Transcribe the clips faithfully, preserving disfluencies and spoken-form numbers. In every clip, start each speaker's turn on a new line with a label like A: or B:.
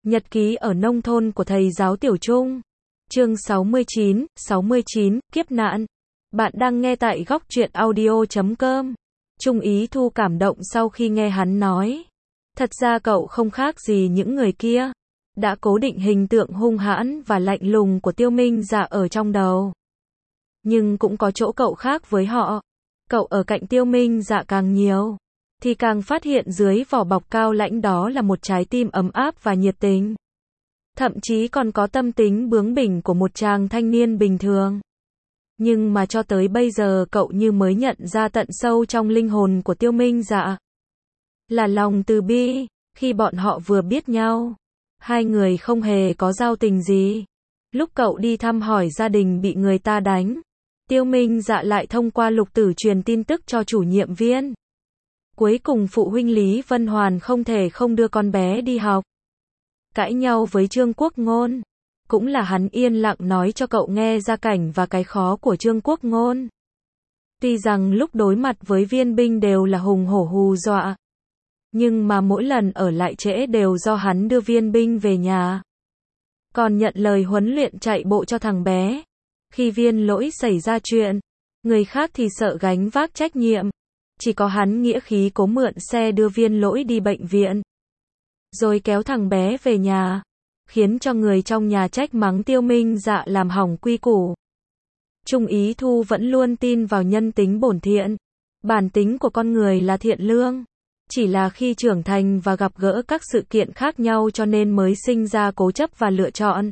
A: Nhật ký ở nông thôn của thầy giáo Tiểu Trung. Chương sáu mươi chín, sáu mươi chín, kiếp nạn. Bạn đang nghe tại góc truyện audio chấm com. Trung Ý Thu cảm động sau khi nghe hắn nói. Thật ra cậu không khác gì những người kia. Đã cố định hình tượng hung hãn và lạnh lùng của Tiêu Minh Dạ ở trong đầu. Nhưng cũng có chỗ cậu khác với họ. Cậu ở cạnh Tiêu Minh Dạ càng nhiều, thì càng phát hiện dưới vỏ bọc cao lãnh đó là một trái tim ấm áp và nhiệt tình. Thậm chí còn có tâm tính bướng bỉnh của một chàng thanh niên bình thường. Nhưng mà cho tới bây giờ cậu như mới nhận ra tận sâu trong linh hồn của Tiêu Minh Dạ là lòng từ bi. Khi bọn họ vừa biết nhau, hai người không hề có giao tình gì. Lúc cậu đi thăm hỏi gia đình bị người ta đánh, Tiêu Minh Dạ lại thông qua Lục Tử truyền tin tức cho chủ nhiệm viên. Cuối cùng phụ huynh Lý Vân Hoàn không thể không đưa con bé đi học. Cãi nhau với Trương Quốc Ngôn. Cũng là hắn yên lặng nói cho cậu nghe gia cảnh và cái khó của Trương Quốc Ngôn. Tuy rằng lúc đối mặt với viên binh đều là hùng hổ hù dọa, nhưng mà mỗi lần ở lại trễ đều do hắn đưa viên binh về nhà. Còn nhận lời huấn luyện chạy bộ cho thằng bé. Khi viên lỗi xảy ra chuyện, người khác thì sợ gánh vác trách nhiệm. Chỉ có hắn nghĩa khí cố mượn xe đưa viên lỗi đi bệnh viện, rồi kéo thằng bé về nhà, khiến cho người trong nhà trách mắng Tiêu Minh Dạ làm hỏng quy củ. Trung Ý Thu vẫn luôn tin vào nhân tính bổn thiện. Bản tính của con người là thiện lương. Chỉ là khi trưởng thành và gặp gỡ các sự kiện khác nhau cho nên mới sinh ra cố chấp và lựa chọn.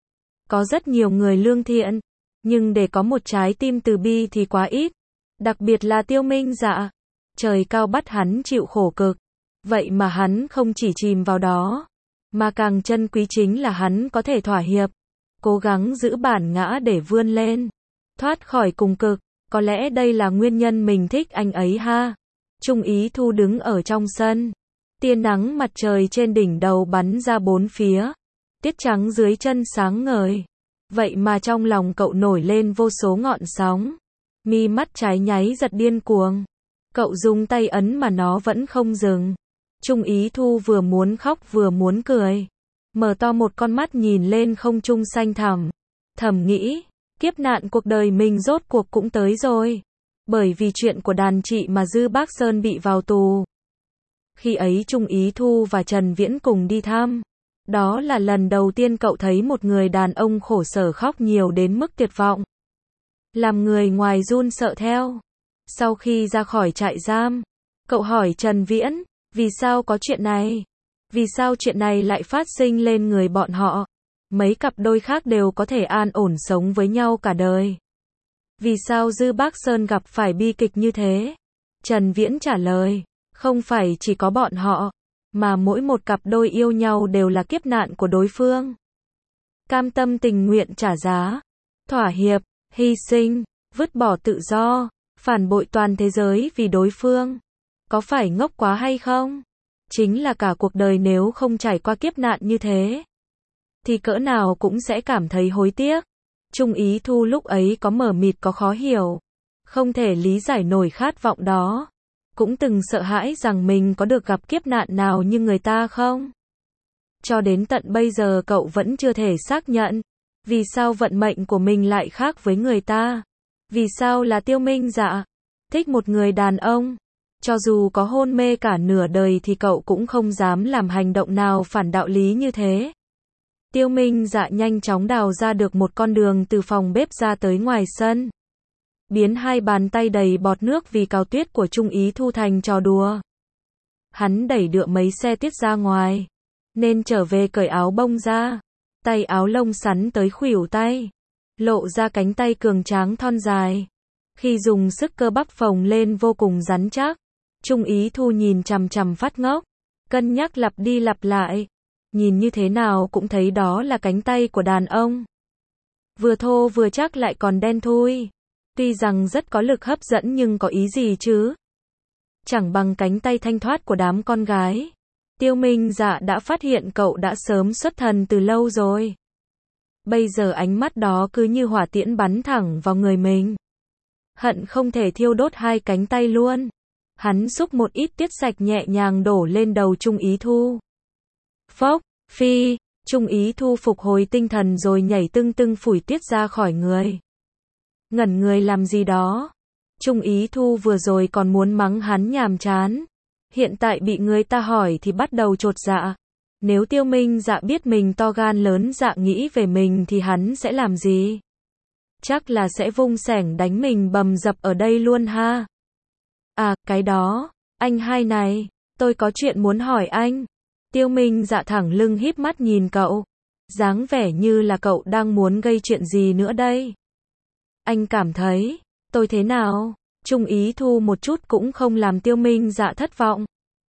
A: Có rất nhiều người lương thiện, nhưng để có một trái tim từ bi thì quá ít. Đặc biệt là Tiêu Minh Dạ. Trời cao bắt hắn chịu khổ cực. Vậy mà hắn không chỉ chìm vào đó, mà càng trân quý chính là hắn có thể thỏa hiệp, cố gắng giữ bản ngã để vươn lên, thoát khỏi cùng cực. Có lẽ đây là nguyên nhân mình thích anh ấy ha. Trung Ý Thu đứng ở trong sân. Tia nắng mặt trời trên đỉnh đầu bắn ra bốn phía. Tiết trắng dưới chân sáng ngời. Vậy mà trong lòng cậu nổi lên vô số ngọn sóng. Mi mắt trái nháy giật điên cuồng. Cậu dùng tay ấn mà nó vẫn không dừng. Trung Ý Thu vừa muốn khóc vừa muốn cười. Mở to một con mắt nhìn lên không trung xanh thẳm. Thầm nghĩ, kiếp nạn cuộc đời mình rốt cuộc cũng tới rồi. Bởi vì chuyện của đàn chị mà Dư Bác Sơn bị vào tù. Khi ấy Trung Ý Thu và Trần Viễn cùng đi thăm. Đó là lần đầu tiên cậu thấy một người đàn ông khổ sở khóc nhiều đến mức tuyệt vọng. Làm người ngoài run sợ theo. Sau khi ra khỏi trại giam, cậu hỏi Trần Viễn, vì sao có chuyện này? Vì sao chuyện này lại phát sinh lên người bọn họ? Mấy cặp đôi khác đều có thể an ổn sống với nhau cả đời. Vì sao Dư Bác Sơn gặp phải bi kịch như thế? Trần Viễn trả lời, không phải chỉ có bọn họ, mà mỗi một cặp đôi yêu nhau đều là kiếp nạn của đối phương. Cam tâm tình nguyện trả giá, thỏa hiệp, hy sinh, vứt bỏ tự do, phản bội toàn thế giới vì đối phương. Có phải ngốc quá hay không? Chính là cả cuộc đời nếu không trải qua kiếp nạn như thế, thì cỡ nào cũng sẽ cảm thấy hối tiếc. Trung Ý Thu lúc ấy có mờ mịt có khó hiểu. Không thể lý giải nổi khát vọng đó. Cũng từng sợ hãi rằng mình có được gặp kiếp nạn nào như người ta không? Cho đến tận bây giờ cậu vẫn chưa thể xác nhận. Vì sao vận mệnh của mình lại khác với người ta? Vì sao là Tiêu Minh Dạ thích một người đàn ông? Cho dù có hôn mê cả nửa đời thì cậu cũng không dám làm hành động nào phản đạo lý như thế. Tiêu Minh Dạ nhanh chóng đào ra được một con đường từ phòng bếp ra tới ngoài sân. Biến hai bàn tay đầy bọt nước vì cào tuyết của Trung Ý Thu thành trò đùa. Hắn đẩy đựa mấy xe tiết ra ngoài, nên trở về cởi áo bông ra. Tay áo lông sắn tới khuỷu tay, lộ ra cánh tay cường tráng thon dài. Khi dùng sức cơ bắp phồng lên vô cùng rắn chắc. Trung Ý Thu nhìn chằm chằm phát ngốc, cân nhắc lặp đi lặp lại. Nhìn như thế nào cũng thấy đó là cánh tay của đàn ông. Vừa thô vừa chắc lại còn đen thui. Tuy rằng rất có lực hấp dẫn nhưng có ý gì chứ? Chẳng bằng cánh tay thanh thoát của đám con gái. Tiêu Minh Dạ đã phát hiện cậu đã sớm xuất thần từ lâu rồi. Bây giờ ánh mắt đó cứ như hỏa tiễn bắn thẳng vào người mình. Hận không thể thiêu đốt hai cánh tay luôn. Hắn xúc một ít tiết sạch nhẹ nhàng đổ lên đầu Trung Ý Thu. Phốc, phi, Trung Ý Thu phục hồi tinh thần rồi nhảy tưng tưng phủi tuyết ra khỏi người. Ngẩn người làm gì đó? Trung Ý Thu vừa rồi còn muốn mắng hắn nhàm chán. Hiện tại bị người ta hỏi thì bắt đầu chột dạ. Nếu Tiêu Minh Dạ biết mình to gan lớn dạ nghĩ về mình thì hắn sẽ làm gì? Chắc là sẽ vung xẻng đánh mình bầm dập ở đây luôn ha. À, cái đó, anh hai này, tôi có chuyện muốn hỏi anh. Tiêu Minh Dạ thẳng lưng híp mắt nhìn cậu. Dáng vẻ như là cậu đang muốn gây chuyện gì nữa đây. Anh cảm thấy, tôi thế nào? Trung Ý Thu một chút cũng không làm Tiêu Minh Dạ thất vọng.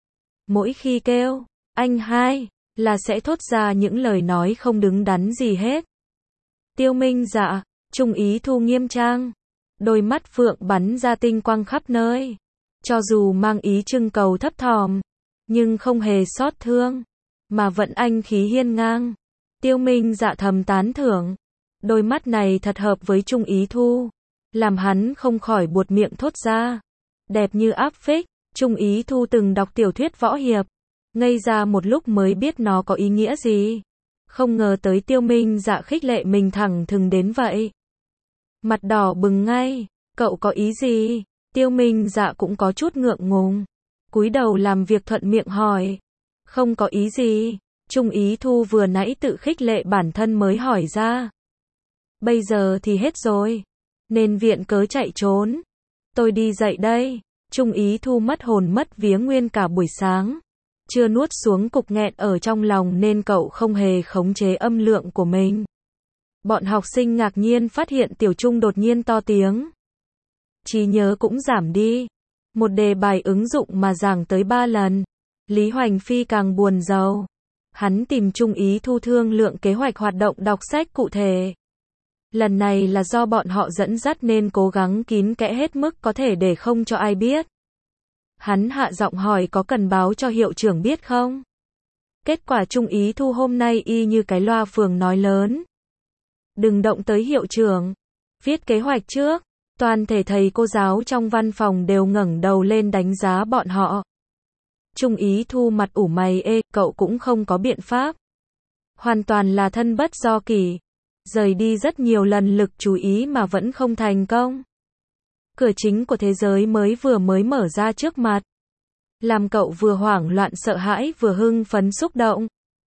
A: Mỗi khi kêu, anh hai, là sẽ thốt ra những lời nói không đứng đắn gì hết. Tiêu Minh Dạ, Trung Ý Thu nghiêm trang. Đôi mắt phượng bắn ra tinh quang khắp nơi. Cho dù mang ý trưng cầu thấp thỏm, nhưng không hề xót thương, mà vẫn anh khí hiên ngang. Tiêu Minh Dạ thầm tán thưởng. Đôi mắt này thật hợp với Trung Ý Thu, làm hắn không khỏi buột miệng thốt ra. Đẹp như áp phích. Trung Ý Thu từng đọc tiểu thuyết võ hiệp, ngây ra một lúc mới biết nó có ý nghĩa gì. Không ngờ tới Tiêu Minh Dạ khích lệ mình thẳng thừng đến vậy. Mặt đỏ bừng ngay, cậu có ý gì? Tiêu Minh Dạ cũng có chút ngượng ngùng, cúi đầu làm việc thuận miệng hỏi. Không có ý gì, Trung Ý Thu vừa nãy tự khích lệ bản thân mới hỏi ra. Bây giờ thì hết rồi, nên viện cớ chạy trốn. Tôi đi dậy đây. Trung Ý Thu mất hồn mất vía nguyên cả buổi sáng. Chưa nuốt xuống cục nghẹn ở trong lòng nên cậu không hề khống chế âm lượng của mình. Bọn học sinh ngạc nhiên phát hiện Tiểu Trung đột nhiên to tiếng. Trí nhớ cũng giảm đi. Một đề bài ứng dụng mà giảng tới ba lần. Lý Hoành Phi càng buồn rầu. Hắn tìm Trung Ý Thu thương lượng kế hoạch hoạt động đọc sách cụ thể. Lần này là do bọn họ dẫn dắt nên cố gắng kín kẽ hết mức có thể để không cho ai biết. Hắn hạ giọng hỏi có cần báo cho hiệu trưởng biết không? Kết quả Trung Ý Thu hôm nay y như cái loa phường nói lớn. Đừng động tới hiệu trưởng. Viết kế hoạch trước. Toàn thể thầy cô giáo trong văn phòng đều ngẩng đầu lên đánh giá bọn họ. Trung Ý Thu mặt ủ mày ê, cậu cũng không có biện pháp. Hoàn toàn là thân bất do kỷ. Rời đi rất nhiều lần lực chú ý mà vẫn không thành công. Cửa chính của thế giới mới vừa mới mở ra trước mặt. Làm cậu vừa hoảng loạn sợ hãi vừa hưng phấn xúc động.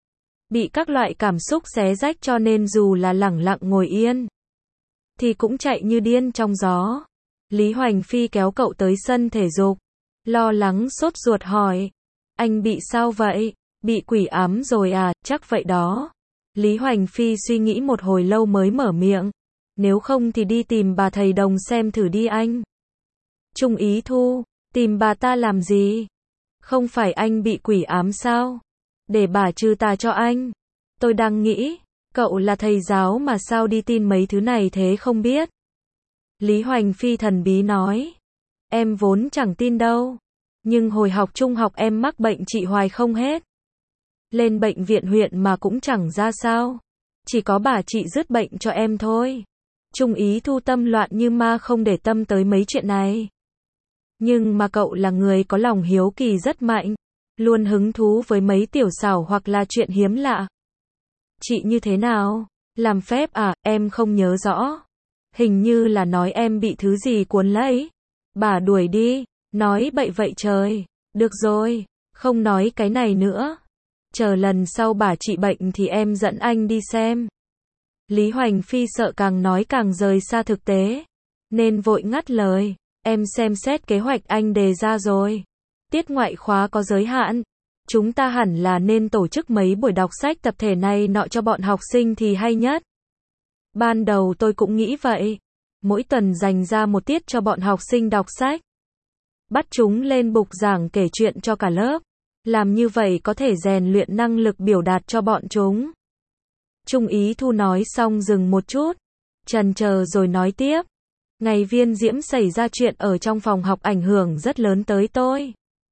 A: Bị các loại cảm xúc xé rách cho nên dù là lẳng lặng ngồi yên, thì cũng chạy như điên trong gió. Lý Hoành Phi kéo cậu tới sân thể dục. Lo lắng sốt ruột hỏi. Anh bị sao vậy? Bị quỷ ám rồi à? Chắc vậy đó. Lý Hoành Phi suy nghĩ một hồi lâu mới mở miệng. Nếu không thì đi tìm bà thầy đồng xem thử đi anh. Trung Ý Thu, tìm bà ta làm gì? Không phải anh bị quỷ ám sao? Để bà trừ tà cho anh. Tôi đang nghĩ, cậu là thầy giáo mà sao đi tin mấy thứ này thế không biết. Lý Hoành Phi thần bí nói. Em vốn chẳng tin đâu. Nhưng hồi học trung học em mắc bệnh trị hoài không hết. Lên bệnh viện huyện mà cũng chẳng ra sao. Chỉ có bà trị dứt bệnh cho em thôi. Trung Ý Thu tâm loạn như ma không để tâm tới mấy chuyện này. Nhưng mà cậu là người có lòng hiếu kỳ rất mạnh. Luôn hứng thú với mấy tiểu xảo hoặc là chuyện hiếm lạ. Chị như thế nào? Làm phép à? Em không nhớ rõ. Hình như là nói em bị thứ gì cuốn lấy. Bà đuổi đi. Nói bậy vậy trời. Được rồi. Không nói cái này nữa. Chờ lần sau bà trị bệnh thì em dẫn anh đi xem. Lý Hoành Phi sợ càng nói càng rời xa thực tế. Nên vội ngắt lời. Em xem xét kế hoạch anh đề ra rồi. Tiết ngoại khóa có giới hạn. Chúng ta hẳn là nên tổ chức mấy buổi đọc sách tập thể này nọ cho bọn học sinh thì hay nhất. Ban đầu tôi cũng nghĩ vậy. Mỗi tuần dành ra một tiết cho bọn học sinh đọc sách. Bắt chúng lên bục giảng kể chuyện cho cả lớp. Làm như vậy có thể rèn luyện năng lực biểu đạt cho bọn chúng. Trung Ý Thu nói xong dừng một chút. Chần chờ rồi nói tiếp. Ngày Viên Diễm xảy ra chuyện ở trong phòng học ảnh hưởng rất lớn tới tôi.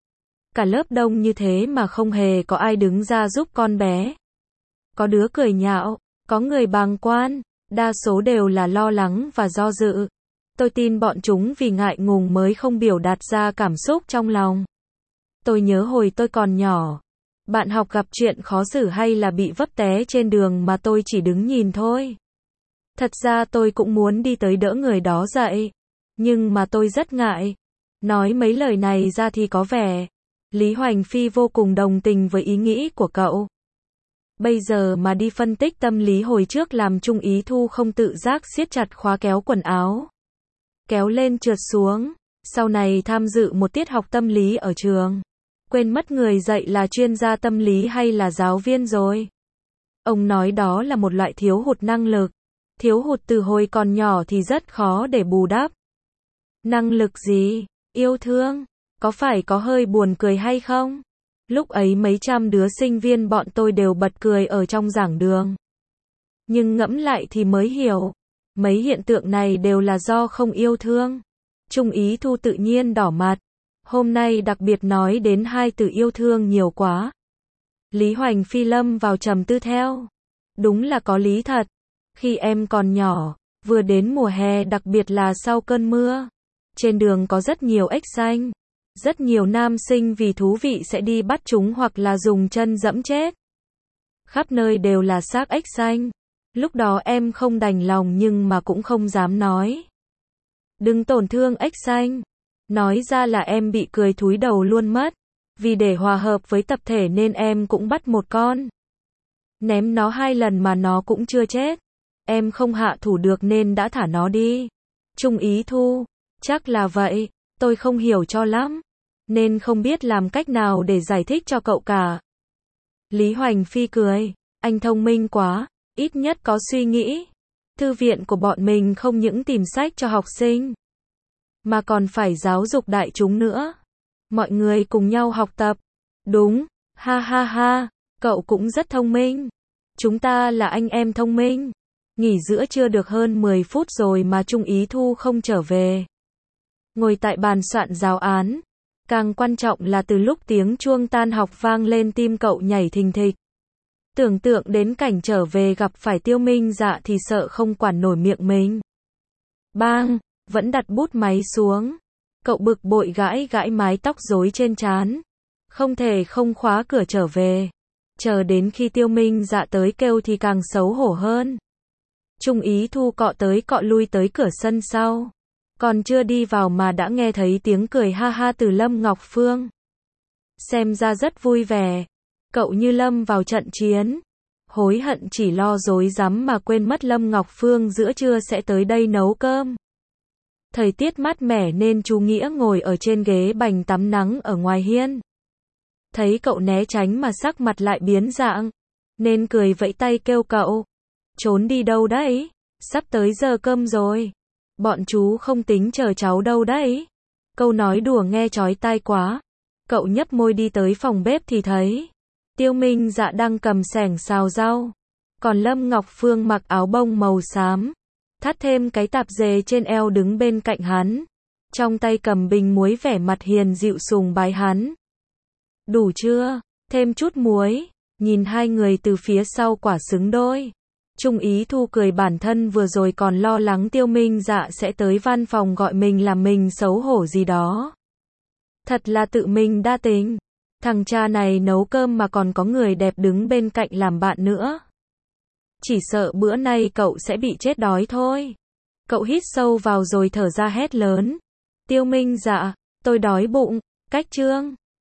A: Cả lớp đông như thế mà không hề có ai đứng ra giúp con bé. Có đứa cười nhạo, có người bàng quan, đa số đều là lo lắng và do dự. Tôi tin bọn chúng vì ngại ngùng mới không biểu đạt ra cảm xúc trong lòng. Tôi nhớ hồi tôi còn nhỏ, Bạn học gặp chuyện khó xử hay là bị vấp té trên đường mà tôi chỉ đứng nhìn thôi. Thật ra tôi cũng muốn đi tới đỡ người đó dậy. Nhưng mà tôi rất ngại. Nói mấy lời này ra thì có vẻ. Lý Hoành Phi vô cùng đồng tình với ý nghĩ của cậu. Bây giờ mà đi phân tích tâm lý hồi trước làm Trung Ý Thu không tự giác siết chặt khóa kéo quần áo. Kéo lên trượt xuống. Sau này tham dự một tiết học tâm lý ở trường. Quên mất người dạy là chuyên gia tâm lý hay là giáo viên rồi. Ông nói đó là một loại thiếu hụt năng lực. Thiếu hụt từ hồi còn nhỏ thì rất khó để bù đắp. Năng lực gì? Yêu thương. Có phải có hơi buồn cười hay không? Lúc ấy mấy trăm đứa sinh viên bọn tôi đều bật cười ở trong giảng đường. Nhưng ngẫm lại thì mới hiểu. Mấy hiện tượng này đều là do không yêu thương. Trung Ý Thu tự nhiên đỏ mặt. Hôm nay đặc biệt nói đến hai từ yêu thương nhiều quá. Lý Hoành Phi lâm vào trầm tư theo. Đúng là có lý thật. Khi em còn nhỏ, vừa đến mùa hè đặc biệt là sau cơn mưa. Trên đường có rất nhiều ếch xanh. Rất nhiều nam sinh vì thú vị sẽ đi bắt chúng hoặc là dùng chân dẫm chết. Khắp nơi đều là xác ếch xanh. Lúc đó em không đành lòng nhưng mà cũng không dám nói. Đừng tổn thương ếch xanh. Nói ra là em bị cười thúi đầu luôn mất. Vì để hòa hợp với tập thể nên em cũng bắt một con. Ném nó hai lần mà nó cũng chưa chết. Em không hạ thủ được nên đã thả nó đi. Trung Ý Thu. Chắc là vậy. Tôi không hiểu cho lắm. Nên không biết làm cách nào để giải thích cho cậu cả. Lý Hoành Phi cười. Anh thông minh quá. Ít nhất có suy nghĩ. Thư viện của bọn mình không những tìm sách cho học sinh. Mà còn phải giáo dục đại chúng nữa. Mọi người cùng nhau học tập. Đúng. Ha ha ha. Cậu cũng rất thông minh. Chúng ta là anh em thông minh. Nghỉ giữa chưa được hơn mười phút rồi mà Trung Ý Thu không trở về. Ngồi tại bàn soạn giáo án. Càng quan trọng là từ lúc tiếng chuông tan học vang lên tim cậu nhảy thình thịch. Tưởng tượng đến cảnh trở về gặp phải Tiêu Minh Dạ thì sợ không quản nổi miệng mình. Bang, vẫn đặt bút máy xuống. Cậu bực bội gãi gãi mái tóc rối trên trán. Không thể không khóa cửa trở về. Chờ đến khi Tiêu Minh Dạ tới kêu thì càng xấu hổ hơn. Trung Ý Thu cọ tới cọ lui tới cửa sân sau. Còn chưa đi vào mà đã nghe thấy tiếng cười ha ha từ Lâm Ngọc Phương. Xem ra rất vui vẻ. Cậu như lâm vào trận chiến. Hối hận chỉ lo dối rắm mà quên mất Lâm Ngọc Phương giữa trưa sẽ tới đây nấu cơm. Thời tiết mát mẻ nên chú Nghĩa ngồi ở trên ghế bành tắm nắng ở ngoài hiên. Thấy cậu né tránh mà sắc mặt lại biến dạng. Nên cười vẫy tay kêu cậu. Trốn đi đâu đấy? Sắp tới giờ cơm rồi. Bọn chú không tính chờ cháu đâu đấy. Câu nói đùa nghe chói tai quá. Cậu nhấp môi đi tới phòng bếp thì thấy Tiêu Minh Dạ đang cầm xẻng xào rau. Còn Lâm Ngọc Phương mặc áo bông màu xám. Thắt thêm cái tạp dề trên eo đứng bên cạnh hắn. Trong tay cầm bình muối vẻ mặt hiền dịu sùng bái hắn. Đủ chưa? Thêm chút muối. Nhìn hai người từ phía sau quả xứng đôi. Trung Ý Thu cười bản thân vừa rồi còn lo lắng Tiêu Minh Dạ sẽ tới văn phòng gọi mình làm mình xấu hổ gì đó. Thật là tự mình đa tình. Thằng cha này nấu cơm mà còn có người đẹp đứng bên cạnh làm bạn nữa. Chỉ sợ bữa nay cậu sẽ bị chết đói thôi. Cậu hít sâu vào rồi thở ra hét lớn. Tiêu Minh Dạ, tôi đói bụng. Cách chương